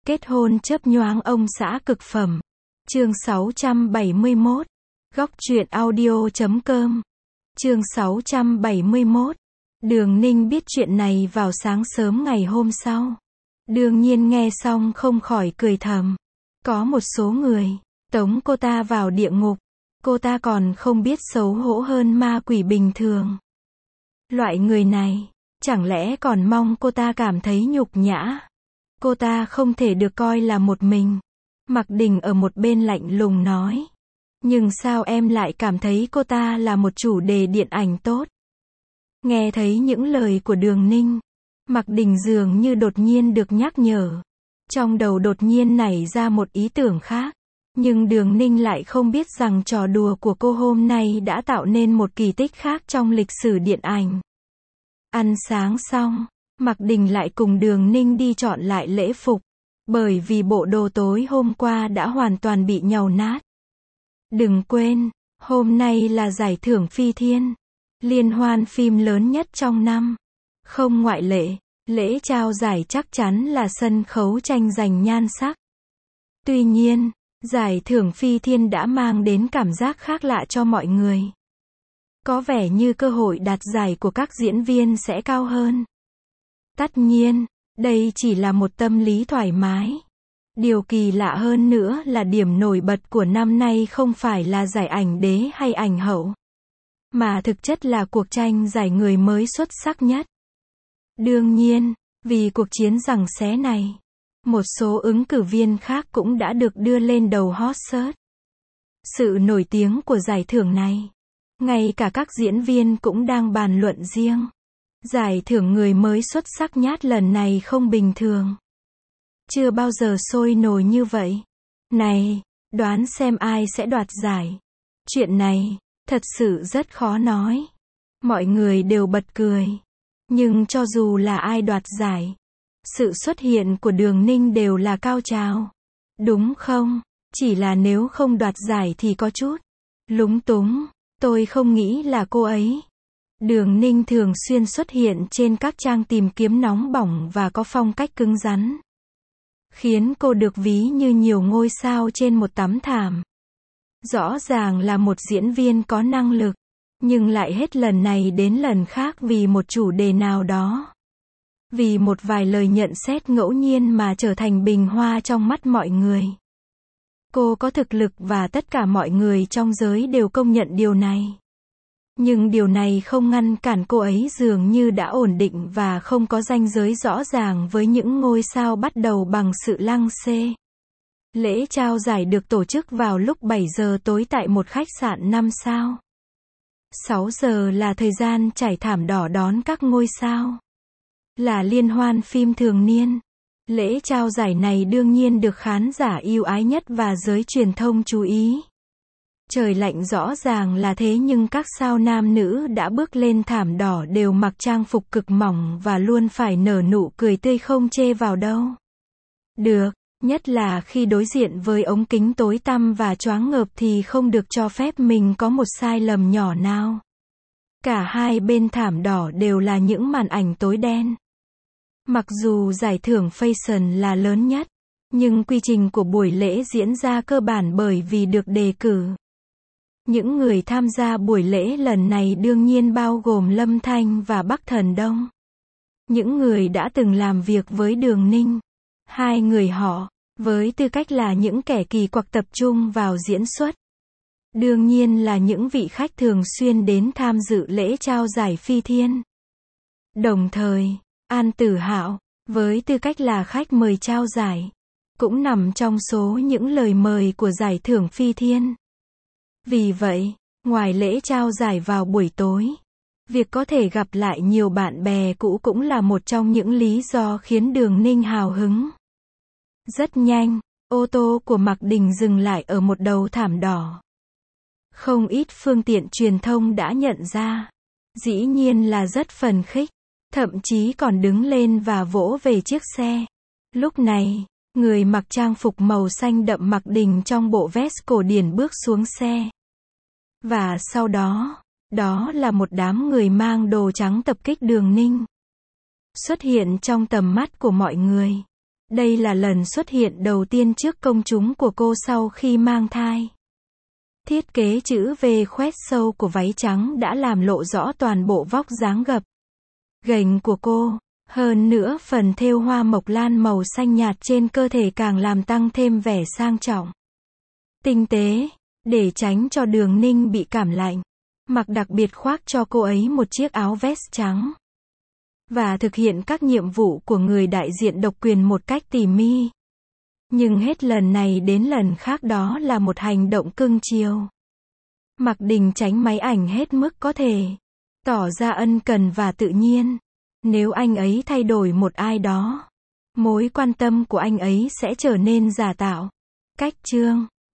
Kết hôn chớp nhoáng ông xã cực phẩm. Chương 671. Góc truyện audio.com. Chương 671. Đường Ninh biết chuyện này vào sáng sớm ngày hôm sau. Đương nhiên nghe xong không khỏi cười thầm. Có một số người tống cô ta vào địa ngục, cô ta còn không biết xấu hổ hơn ma quỷ bình thường. Loại người này, chẳng lẽ còn mong cô ta cảm thấy nhục nhã? Cô ta không thể được coi là một mình. Mạc Đình ở một bên lạnh lùng nói. Nhưng sao em lại cảm thấy cô ta là một chủ đề điện ảnh tốt? Nghe thấy những lời của Đường Ninh, Mạc Đình dường như đột nhiên được nhắc nhở. Trong đầu đột nhiên nảy ra một ý tưởng khác. Nhưng Đường Ninh lại không biết rằng trò đùa của cô hôm nay đã tạo nên một kỳ tích khác trong lịch sử điện ảnh. Ăn sáng xong, Mạc Đình lại cùng Đường Ninh đi chọn lại lễ phục. Bởi vì bộ đồ tối hôm qua đã hoàn toàn bị nhàu nát. Đừng quên, hôm nay là giải thưởng Phi Thiên, liên hoan phim lớn nhất trong năm. Không ngoại lệ, lễ trao giải chắc chắn là sân khấu tranh giành nhan sắc. Tuy nhiên, giải thưởng Phi Thiên đã mang đến cảm giác khác lạ cho mọi người. Có vẻ như cơ hội đạt giải của các diễn viên sẽ cao hơn. Tất nhiên, đây chỉ là một tâm lý thoải mái. Điều kỳ lạ hơn nữa là điểm nổi bật của năm nay không phải là giải ảnh đế hay ảnh hậu, mà thực chất là cuộc tranh giải người mới xuất sắc nhất. Đương nhiên, vì cuộc chiến giằng xé này, một số ứng cử viên khác cũng đã được đưa lên đầu hot search. Sự nổi tiếng của giải thưởng này, ngay cả các diễn viên cũng đang bàn luận riêng. Giải thưởng người mới xuất sắc nhất lần này không bình thường. Chưa bao giờ sôi nổi như vậy. Này, đoán xem ai sẽ đoạt giải. Chuyện này, thật sự rất khó nói. Mọi người đều bật cười. Nhưng cho dù là ai đoạt giải, sự xuất hiện của Đường Ninh đều là cao trào. Đúng không? Chỉ là nếu không đoạt giải thì có chút lúng túng. Tôi không nghĩ là cô ấy. Đường Ninh thường xuyên xuất hiện trên các trang tìm kiếm nóng bỏng và có phong cách cứng rắn, khiến cô được ví như nhiều ngôi sao trên một tấm thảm. Rõ ràng là một diễn viên có năng lực, nhưng lại hết lần này đến lần khác vì một chủ đề nào đó, vì một vài lời nhận xét ngẫu nhiên mà trở thành bình hoa trong mắt mọi người. Cô có thực lực và tất cả mọi người trong giới đều công nhận điều này. Nhưng điều này không ngăn cản cô ấy dường như đã ổn định và không có ranh giới rõ ràng với những ngôi sao bắt đầu bằng sự lăng xê. Lễ trao giải được tổ chức vào lúc 7 giờ tối tại một khách sạn 5 sao. 6 giờ là thời gian trải thảm đỏ đón các ngôi sao. Là liên hoan phim thường niên. Lễ trao giải này đương nhiên được khán giả yêu ái nhất và giới truyền thông chú ý. Trời lạnh rõ ràng là thế nhưng các sao nam nữ đã bước lên thảm đỏ đều mặc trang phục cực mỏng và luôn phải nở nụ cười tươi không chê vào đâu. Được, nhất là khi đối diện với ống kính tối tăm và choáng ngợp thì không được cho phép mình có một sai lầm nhỏ nào. Cả hai bên thảm đỏ đều là những màn ảnh tối đen. Mặc dù giải thưởng Fashion là lớn nhất, nhưng quy trình của buổi lễ diễn ra cơ bản bởi vì được đề cử. Những người tham gia buổi lễ lần này đương nhiên bao gồm Lâm Thanh và Bắc Thần Đông. Những người đã từng làm việc với Đường Ninh. Hai người họ, với tư cách là những kẻ kỳ quặc tập trung vào diễn xuất. Đương nhiên là những vị khách thường xuyên đến tham dự lễ trao giải Phi Thiên. Đồng thời, An Tử Hạo, với tư cách là khách mời trao giải, cũng nằm trong số những lời mời của giải thưởng Phi Thiên. Vì vậy, ngoài lễ trao giải vào buổi tối, việc có thể gặp lại nhiều bạn bè cũ cũng là một trong những lý do khiến Đường Ninh hào hứng. Rất nhanh, ô tô của Mạc Đình dừng lại ở một đầu thảm đỏ. Không ít phương tiện truyền thông đã nhận ra. Dĩ nhiên là rất phấn khích, thậm chí còn đứng lên và vỗ về chiếc xe. Lúc này, người mặc trang phục màu xanh đậm Mạc Đình trong bộ vest cổ điển bước xuống xe. Và sau đó, đó là một đám người mang đồ trắng tập kích Đường Ninh. Xuất hiện trong tầm mắt của mọi người. Đây là lần xuất hiện đầu tiên trước công chúng của cô sau khi mang thai. Thiết kế chữ V khoét sâu của váy trắng đã làm lộ rõ toàn bộ vóc dáng gập ghềnh của cô. Hơn nữa phần thêu hoa mộc lan màu xanh nhạt trên cơ thể càng làm tăng thêm vẻ sang trọng, tinh tế. Để tránh cho Đường Ninh bị cảm lạnh, Mặc đặc biệt khoác cho cô ấy một chiếc áo vest trắng. Và thực hiện các nhiệm vụ của người đại diện độc quyền một cách tỉ mỉ. Nhưng hết lần này đến lần khác đó là một hành động cưng chiều. Mặc Đình tránh máy ảnh hết mức có thể, tỏ ra ân cần và tự nhiên. Nếu anh ấy thay đổi một ai đó, mối quan tâm của anh ấy sẽ trở nên giả tạo. Cách chương